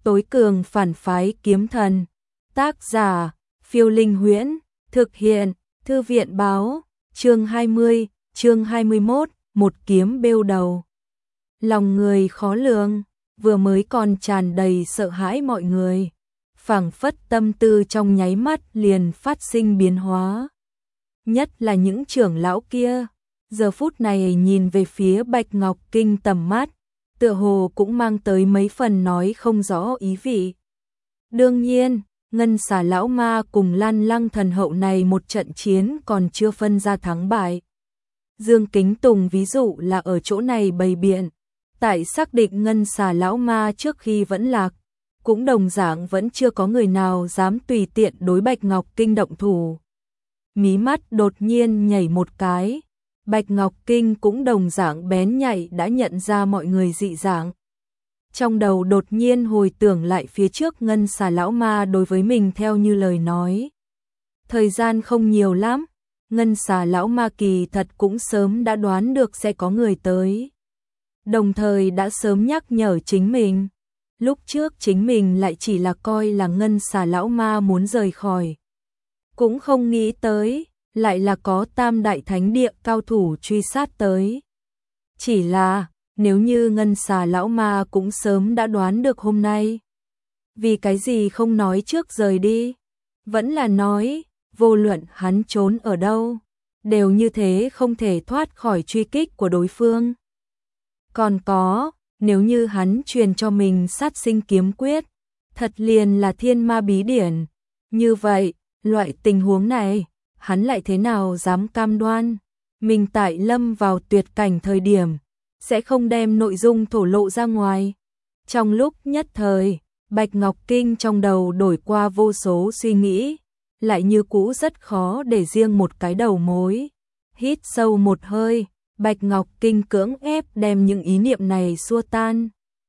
tối cường phản phái kiếm thần. Tác giả, Phiêu Linh Huyễn, thực hiện, Thư viện báo, chương 20, chương 21, một kiếm bêu đầu. Lòng người khó lường, vừa mới còn tràn đầy sợ hãi mọi người. Phảng phất tâm tư trong nháy mắt liền phát sinh biến hóa. Nhất là những trưởng lão kia, giờ phút này nhìn về phía Bạch Ngọc Kinh tầm mắt, tựa hồ cũng mang tới mấy phần nói không rõ ý vị. Đương nhiên, Ngân Xà lão ma cùng Lan Lăng thần hậu này một trận chiến còn chưa phân ra thắng bại. Dương Kính Tùng ví dụ là ở chỗ này bày biện, tại xác định Ngân Xà lão ma trước khi vẫn lạc, cũng đồng dạng vẫn chưa có người nào dám tùy tiện đối Bạch Ngọc Kinh động thủ. Mí mắt đột nhiên nhảy một cái, Bạch Ngọc Kinh cũng đồng dạng bén nhạy đã nhận ra mọi người dị dạng. Trong đầu đột nhiên hồi tưởng lại phía trước Ngân Xà lão ma đối với mình theo như lời nói. Thời gian không nhiều lắm, Ngân Xà lão ma kỳ thật cũng sớm đã đoán được sẽ có người tới. Đồng thời đã sớm nhắc nhở chính mình. Lúc trước chính mình lại chỉ là coi là Ngân Xà lão ma muốn rời khỏi. Cũng không nghĩ tới, lại là có Tam Đại Thánh Địa cao thủ truy sát tới. Chỉ là, nếu như Ngân Xà lão ma cũng sớm đã đoán được hôm nay. Vì cái gì không nói trước rời đi? Vẫn là nói, vô luận hắn trốn ở đâu, đều như thế không thể thoát khỏi truy kích của đối phương. Còn có, nếu như hắn truyền cho mình sát sinh kiếm quyết, thật liền là thiên ma bí điển. Như vậy, loại tình huống này, hắn lại thế nào dám cam đoan? Mình tại lâm vào tuyệt cảnh thời điểm, sẽ không đem nội dung thổ lộ ra ngoài. Trong lúc nhất thời, Bạch Ngọc Kinh trong đầu đổi qua vô số suy nghĩ, lại như cũ rất khó để riêng một cái đầu mối. Hít sâu một hơi, Bạch Ngọc Kinh cưỡng ép đem những ý niệm này xua tan.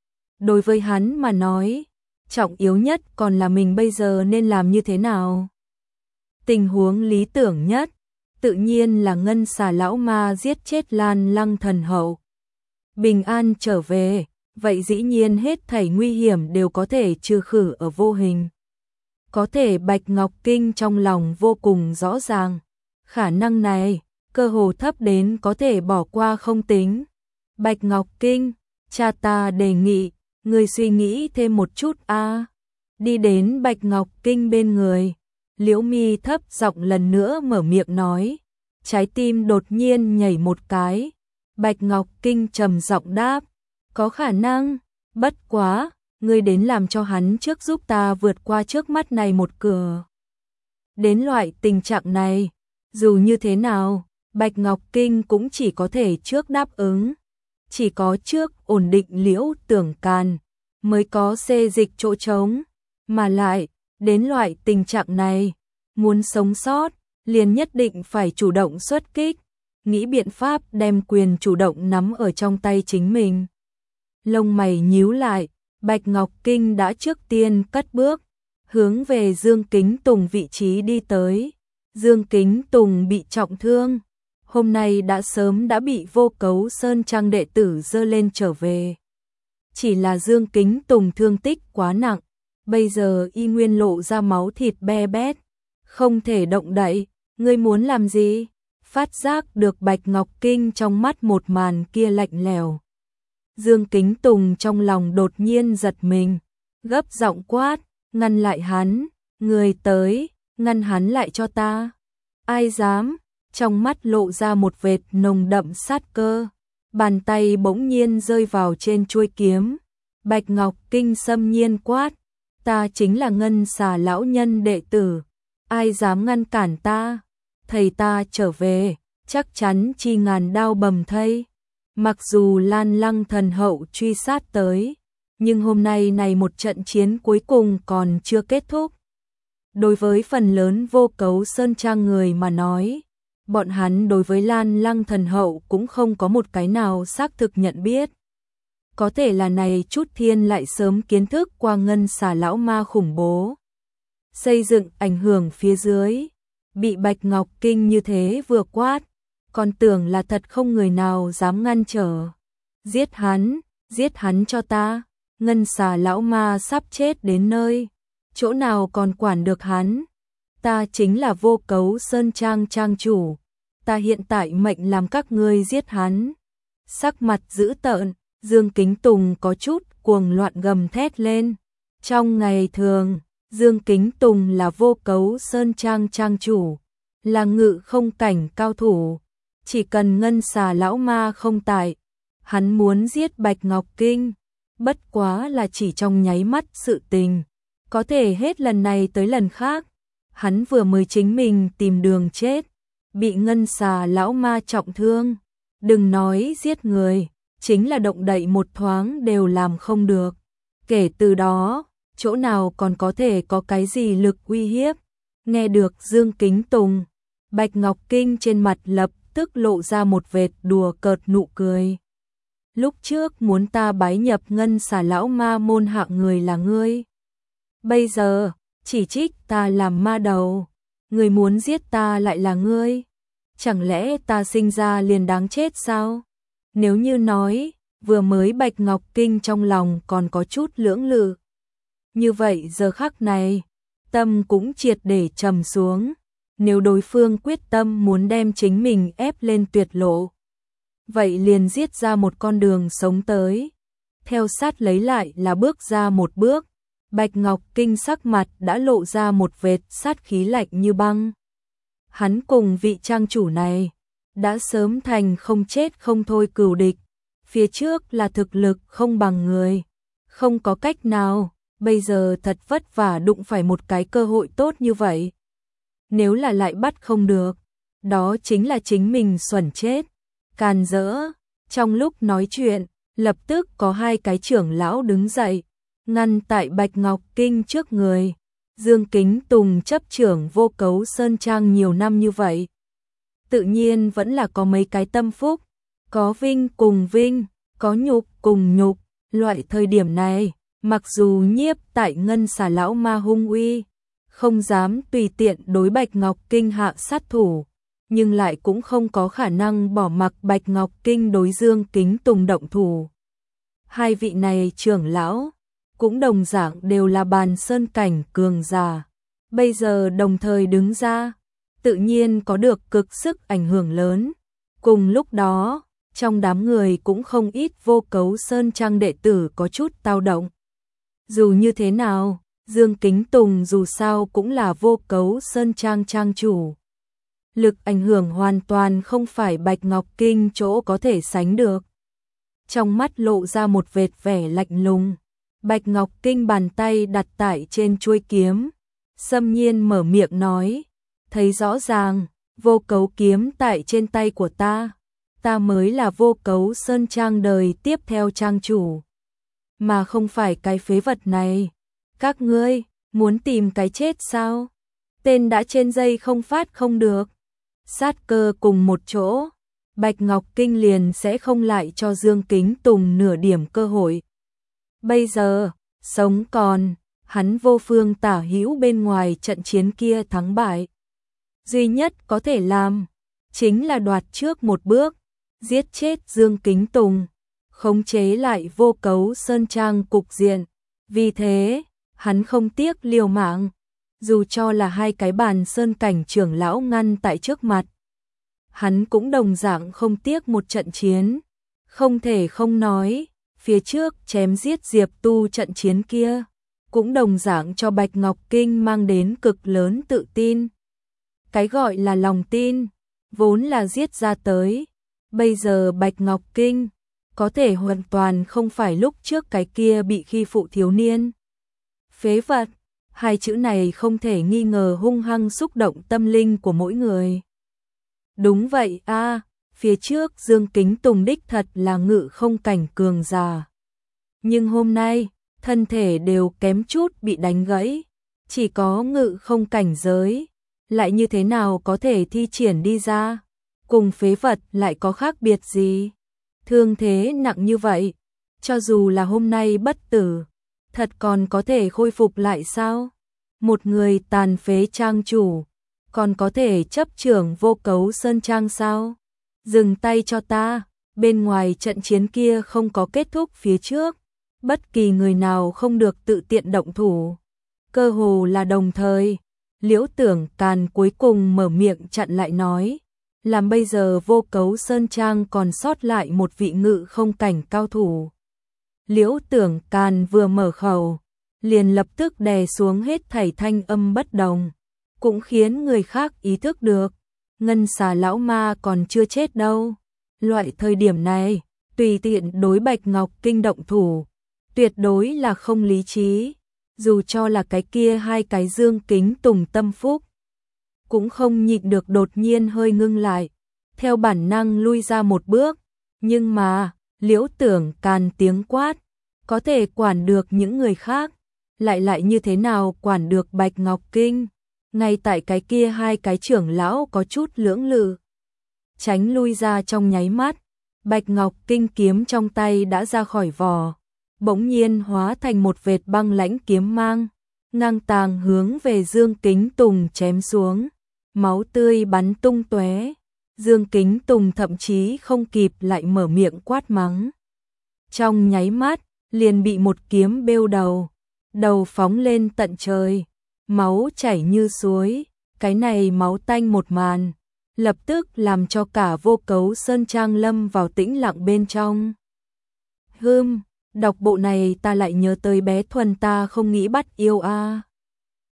Đối với hắn mà nói, trọng yếu nhất còn là mình bây giờ nên làm như thế nào. Tình huống lý tưởng nhất, tự nhiên là Ngân Xà lão ma giết chết Lan Lăng thần hậu. Bình an trở về, vậy dĩ nhiên hết thảy nguy hiểm đều có thể trừ khử ở vô hình. Có thể Bạch Ngọc Kinh trong lòng vô cùng rõ ràng, khả năng này, cơ hồ thấp đến có thể bỏ qua không tính. Bạch Ngọc Kinh, cha ta đề nghị, người suy nghĩ thêm một chút a. Đi đến Bạch Ngọc Kinh bên người, Liễu Mi thấp giọng lần nữa mở miệng nói, trái tim đột nhiên nhảy một cái. Bạch Ngọc Kinh trầm giọng đáp, có khả năng, bất quá, ngươi đến làm cho hắn trước giúp ta vượt qua trước mắt này một cửa. Đến loại tình trạng này, dù như thế nào, Bạch Ngọc Kinh cũng chỉ có thể trước đáp ứng. Chỉ có trước ổn định Liễu Tưởng Càn, mới có xê dịch chỗ trống. Mà lại, đến loại tình trạng này, muốn sống sót, liền nhất định phải chủ động xuất kích, nghĩ biện pháp đem quyền chủ động nắm ở trong tay chính mình. Lông mày nhíu lại, Bạch Ngọc Kinh đã trước tiên cất bước, hướng về Dương Kính Tùng vị trí đi tới. Dương Kính Tùng bị trọng thương, hôm nay đã sớm đã bị Vô Cấu Sơn Trang đệ tử dơ lên trở về. Chỉ là Dương Kính Tùng thương tích quá nặng, bây giờ y nguyên lộ ra máu thịt be bét, không thể động đậy. Ngươi muốn làm gì? Phát giác được Bạch Ngọc Kinh trong mắt một màn kia lạnh lẽo. Dương Kính Tùng trong lòng đột nhiên giật mình, gấp giọng quát, ngăn lại hắn, người tới, ngăn hắn lại cho ta. Ai dám? Trong mắt lộ ra một vệt nồng đậm sát cơ, bàn tay bỗng nhiên rơi vào trên chuôi kiếm. Bạch Ngọc Kinh xâm nhiên quát, ta chính là Ngân Xà lão nhân đệ tử, ai dám ngăn cản ta? Thầy ta trở về, chắc chắn chi ngàn đao bầm thây. Mặc dù Lan Lăng thần hậu truy sát tới, nhưng hôm nay này một trận chiến cuối cùng còn chưa kết thúc. Đối với phần lớn Vô Cấu Sơn Trang người mà nói, bọn hắn đối với Lan Lăng thần hậu cũng không có một cái nào xác thực nhận biết. Có thể là này chút thiên lại sớm kiến thức qua Ngân Xà lão ma khủng bố. Xây dựng ảnh hưởng phía dưới, bị Bạch Ngọc Kinh như thế vừa quát, còn tưởng là thật không người nào dám ngăn trở. Giết hắn cho ta. Ngân Xà lão ma sắp chết đến nơi, chỗ nào còn quản được hắn. Ta chính là Vô Cấu Sơn Trang trang chủ, ta hiện tại mệnh làm các ngươi giết hắn. Sắc mặt dữ tợn, Dương Kính Tùng có chút cuồng loạn gầm thét lên. Trong ngày thường, Dương Kính Tùng là Vô Cấu Sơn Trang trang chủ, là ngự không cảnh cao thủ. Chỉ cần Ngân Xà lão ma không tại, hắn muốn giết Bạch Ngọc Kinh, bất quá là chỉ trong nháy mắt sự tình. Có thể hết lần này tới lần khác, hắn vừa mới chính mình tìm đường chết, bị Ngân Xà lão ma trọng thương. Đừng nói giết người, chính là động đậy một thoáng đều làm không được. Kể từ đó, chỗ nào còn có thể có cái gì lực uy hiếp. Nghe được Dương Kính Tùng, Bạch Ngọc Kinh trên mặt lập tức lộ ra một vệt đùa cợt nụ cười. Lúc trước muốn ta bái nhập Ngân Xà lão ma môn hạng người là ngươi. Bây giờ, chỉ trích ta làm ma đầu, người muốn giết ta lại là ngươi. Chẳng lẽ ta sinh ra liền đáng chết sao? Nếu như nói, vừa mới Bạch Ngọc Kinh trong lòng còn có chút lưỡng lự. Như vậy giờ khắc này, tâm cũng triệt để trầm xuống. Nếu đối phương quyết tâm muốn đem chính mình ép lên tuyệt lộ, vậy liền giết ra một con đường sống tới. Theo sát lấy lại là bước ra một bước, Bạch Ngọc Kinh sắc mặt đã lộ ra một vệt sát khí lạnh như băng. Hắn cùng vị trang chủ này đã sớm thành không chết không thôi cừu địch. Phía trước là thực lực không bằng người, không có cách nào, bây giờ thật vất vả đụng phải một cái cơ hội tốt như vậy. Nếu là lại bắt không được, đó chính là chính mình xuẩn chết. Càn rỡ, trong lúc nói chuyện, lập tức có hai cái trưởng lão đứng dậy, ngăn tại Bạch Ngọc Kinh trước người. Dương Kính Tùng chấp trưởng Vô Cấu Sơn Trang nhiều năm như vậy, tự nhiên vẫn là có mấy cái tâm phúc, có vinh cùng vinh, có nhục cùng nhục. Loại thời điểm này, mặc dù nhiếp tại Ngân Xà lão ma hung uy, không dám tùy tiện đối Bạch Ngọc Kinh hạ sát thủ, nhưng lại cũng không có khả năng bỏ mặc Bạch Ngọc Kinh đối Dương Kính Tùng động thủ. Hai vị này trưởng lão cũng đồng dạng đều là bàn sơn cảnh cường giả, bây giờ đồng thời đứng ra, tự nhiên có được cực sức ảnh hưởng lớn. Cùng lúc đó, trong đám người cũng không ít Vô Cấu Sơn Trang đệ tử có chút dao động. Dù như thế nào, Dương Kính Tùng dù sao cũng là Vô Cấu Sơn Trang trang chủ. Lực ảnh hưởng hoàn toàn không phải Bạch Ngọc Kinh chỗ có thể sánh được. Trong mắt lộ ra một vệt vẻ lạnh lùng, Bạch Ngọc Kinh bàn tay đặt tại trên chuôi kiếm, xâm nhiên mở miệng nói, thấy rõ ràng, Vô Cấu kiếm tại trên tay của ta mới là Vô Cấu Sơn Trang đời tiếp theo trang chủ, mà không phải cái phế vật này. Các ngươi muốn tìm cái chết sao? Tên đã trên dây không phát không được. Sát cơ cùng một chỗ, Bạch Ngọc Kinh liền sẽ không lại cho Dương Kính Tùng nửa điểm cơ hội. Bây giờ, sống còn, hắn Vô Phương tả hữu bên ngoài trận chiến kia thắng bại. Duy nhất có thể làm, chính là đoạt trước một bước, giết chết Dương Kính Tùng, khống chế lại Vô Cấu Sơn Trang cục diện. Vì thế, hắn không tiếc liều mạng, dù cho là hai cái bàn sơn cảnh trưởng lão ngăn tại trước mặt. Hắn cũng đồng dạng không tiếc một trận chiến. Không thể không nói, phía trước chém giết Diệp Tu trận chiến kia, cũng đồng dạng cho Bạch Ngọc Kinh mang đến cực lớn tự tin. Cái gọi là lòng tin, vốn là giết ra tới. Bây giờ Bạch Ngọc Kinh có thể hoàn toàn không phải lúc trước cái kia bị khi phụ thiếu niên. Phế vật, hai chữ này không thể nghi ngờ hung hăng xúc động tâm linh của mỗi người. Đúng vậy a, phía trước Dương Kính Tùng đích thật là ngự không cảnh cường giả. Nhưng hôm nay, thân thể đều kém chút bị đánh gãy, chỉ có ngự không cảnh giới, lại như thế nào có thể thi triển đi ra, cùng phế vật lại có khác biệt gì? Thương thế nặng như vậy, cho dù là hôm nay bất tử, thật còn có thể khôi phục lại sao? Một người tàn phế trang chủ, còn có thể chấp trưởng Vô Cấu Sơn Trang sao? Dừng tay cho ta, bên ngoài trận chiến kia không có kết thúc phía trước, bất kỳ người nào không được tự tiện động thủ. Cơ hồ là đồng thời, Liễu Tưởng Càn cuối cùng mở miệng chặn lại nói, làm bây giờ Vô Cấu Sơn Trang còn sót lại một vị ngự không cảnh cao thủ. Liễu Tưởng Càn vừa mở khẩu, liền lập tức đè xuống hết thảy thanh âm bất đồng, cũng khiến người khác ý thức được, Ngân Xà lão ma còn chưa chết đâu. Loại thời điểm này, tùy tiện đối Bạch Ngọc Kinh động thủ, tuyệt đối là không lý trí, dù cho là cái kia hai cái Dương Kính Tùng tâm phúc, cũng không nhịn được đột nhiên hơi ngưng lại, theo bản năng lui ra một bước, nhưng mà, Liễu Tưởng Càn tiếng quát, có thể quản được những người khác, lại như thế nào quản được Bạch Ngọc Kinh. Ngay tại cái kia hai cái trưởng lão có chút lưỡng lự, tránh lui ra trong nháy mắt, Bạch Ngọc Kinh kiếm trong tay đã ra khỏi vỏ, bỗng nhiên hóa thành một vệt băng lãnh kiếm mang, ngang tàng hướng về Dương Kính Tùng chém xuống, máu tươi bắn tung tóe. Dương Kính Tùng thậm chí không kịp lại mở miệng quát mắng, trong nháy mắt liền bị một kiếm bêu đầu, đầu phóng lên tận trời, máu chảy như suối. Cái này máu tanh một màn, lập tức làm cho cả Vô Cấu Sơn Trang lâm vào tĩnh lặng bên trong. Đọc bộ này ta lại nhớ tới bé Thuần ta không nghĩ bắt yêu a.